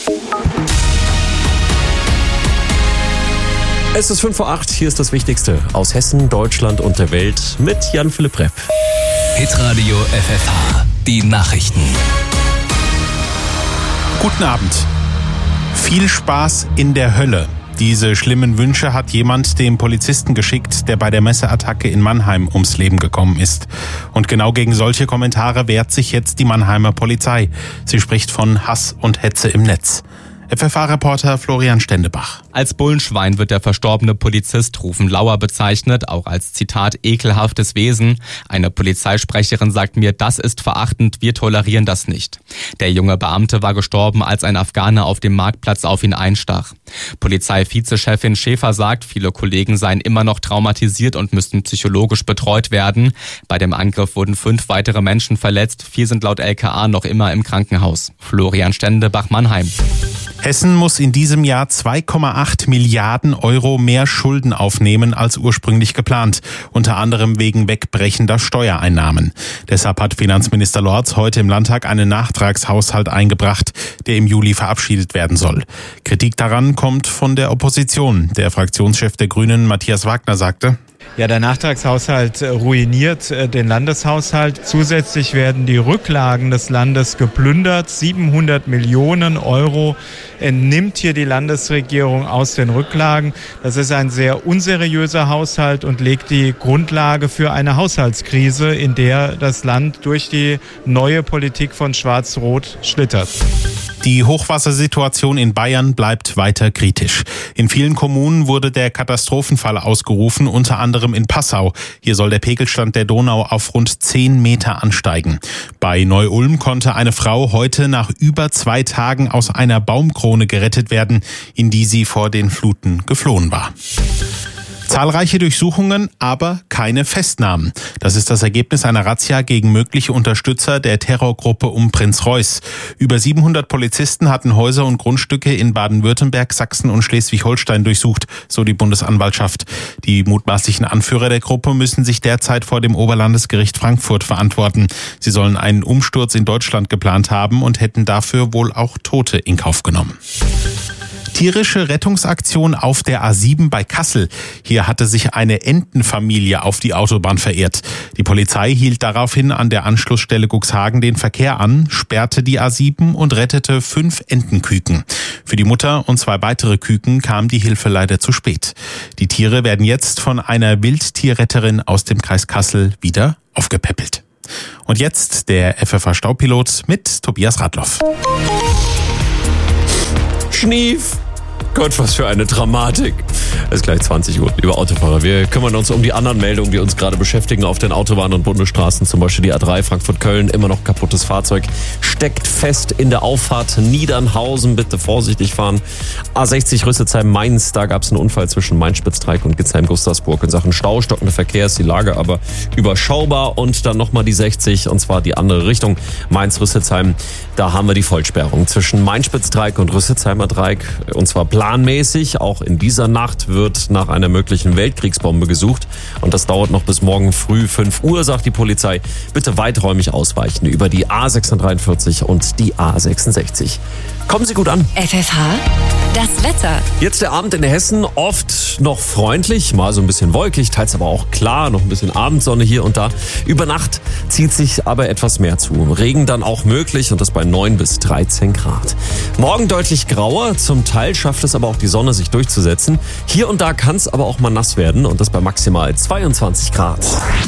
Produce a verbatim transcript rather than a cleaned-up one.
Es ist fünf vor acht, hier ist das Wichtigste aus Hessen, Deutschland und der Welt mit Jan-Philipp Repp. Hitradio F F H, die Nachrichten. Guten Abend. Viel Spaß in der Hölle. Diese schlimmen Wünsche hat jemand dem Polizisten geschickt, der bei der Messerattacke in Mannheim ums Leben gekommen ist. Und genau gegen solche Kommentare wehrt sich jetzt die Mannheimer Polizei. Sie spricht von Hass und Hetze im Netz. F F H-Reporter Florian Stendebach. Als Bullenschwein wird der verstorbene Polizist Rufen Lauer bezeichnet, auch als Zitat ekelhaftes Wesen. Eine Polizeisprecherin sagt mir, das ist verachtend, wir tolerieren das nicht. Der junge Beamte war gestorben, als ein Afghaner auf dem Marktplatz auf ihn einstach. Polizeivizechefin Schäfer sagt, viele Kollegen seien immer noch traumatisiert und müssten psychologisch betreut werden. Bei dem Angriff wurden fünf weitere Menschen verletzt, vier sind laut L K A noch immer im Krankenhaus. Florian Stendebach, Mannheim. Hessen muss in diesem Jahr zwei Komma acht Milliarden Euro mehr Schulden aufnehmen als ursprünglich geplant, unter anderem wegen wegbrechender Steuereinnahmen. Deshalb hat Finanzminister Lorz heute im Landtag einen Nachtragshaushalt eingebracht, der im Juli verabschiedet werden soll. Kritik daran kommt von der Opposition. Der Fraktionschef der Grünen, Matthias Wagner, sagte: Ja, der Nachtragshaushalt ruiniert den Landeshaushalt. Zusätzlich werden die Rücklagen des Landes geplündert. siebenhundert Millionen Euro entnimmt hier die Landesregierung aus den Rücklagen. Das ist ein sehr unseriöser Haushalt und legt die Grundlage für eine Haushaltskrise, in der das Land durch die neue Politik von Schwarz-Rot schlittert. Die Hochwassersituation in Bayern bleibt weiter kritisch. In vielen Kommunen wurde der Katastrophenfall ausgerufen, unter anderem in Passau. Hier soll der Pegelstand der Donau auf rund zehn Meter ansteigen. Bei Neu-Ulm konnte eine Frau heute nach über zwei Tagen aus einer Baumkrone gerettet werden, in die sie vor den Fluten geflohen war. Zahlreiche Durchsuchungen, aber keine Festnahmen. Das ist das Ergebnis einer Razzia gegen mögliche Unterstützer der Terrorgruppe um Prinz Reuß. Über siebenhundert Polizisten hatten Häuser und Grundstücke in Baden-Württemberg, Sachsen und Schleswig-Holstein durchsucht, so die Bundesanwaltschaft. Die mutmaßlichen Anführer der Gruppe müssen sich derzeit vor dem Oberlandesgericht Frankfurt verantworten. Sie sollen einen Umsturz in Deutschland geplant haben und hätten dafür wohl auch Tote in Kauf genommen. Tierische Rettungsaktion auf der A sieben bei Kassel. Hier hatte sich eine Entenfamilie auf die Autobahn verirrt. Die Polizei hielt daraufhin an der Anschlussstelle Cuxhagen den Verkehr an, sperrte die A sieben und rettete fünf Entenküken. Für die Mutter und zwei weitere Küken kam die Hilfe leider zu spät. Die Tiere werden jetzt von einer Wildtierretterin aus dem Kreis Kassel wieder aufgepäppelt. Und jetzt der F F H-Staupilot mit Tobias Radloff. Schnief! Gott, was für eine Dramatik. Es ist gleich zwanzig Uhr, liebe Autofahrer. Wir kümmern uns um die anderen Meldungen, die uns gerade beschäftigen auf den Autobahnen und Bundesstraßen. Zum Beispiel die A drei Frankfurt-Köln, immer noch kaputtes Fahrzeug. Steckt fest in der Auffahrt Niedernhausen, bitte vorsichtig fahren. A sechzig Rüsselsheim-Mainz, da gab es einen Unfall zwischen Mainz-Spitztreik und Gitzheim-Gustavsburg. In Sachen Stau, stockender Verkehr ist die Lage aber überschaubar. Und dann nochmal die sechzig, und zwar die andere Richtung, Mainz-Rüsselsheim. Da haben wir die Vollsperrung zwischen Mainz-Spitztreik und Rüsselsheimer Dreieck, und zwar planmäßig. Auch in dieser Nacht wird nach einer möglichen Weltkriegsbombe gesucht. Und das dauert noch bis morgen früh fünf Uhr, sagt die Polizei. Bitte weiträumig ausweichen über die A sechshundertdreiundvierzig und die A sechsundsechzig. Kommen Sie gut an. F F H, das Wetter. Jetzt der Abend in Hessen, oft noch freundlich, mal so ein bisschen wolkig, teils aber auch klar, noch ein bisschen Abendsonne hier und da. Über Nacht zieht sich aber etwas mehr zu. Regen dann auch möglich und das bei neun bis dreizehn Grad. Morgen deutlich grauer, zum Teil schafft es aber auch die Sonne sich durchzusetzen. Hier und da kann es aber auch mal nass werden und das bei maximal zweiundzwanzig Grad.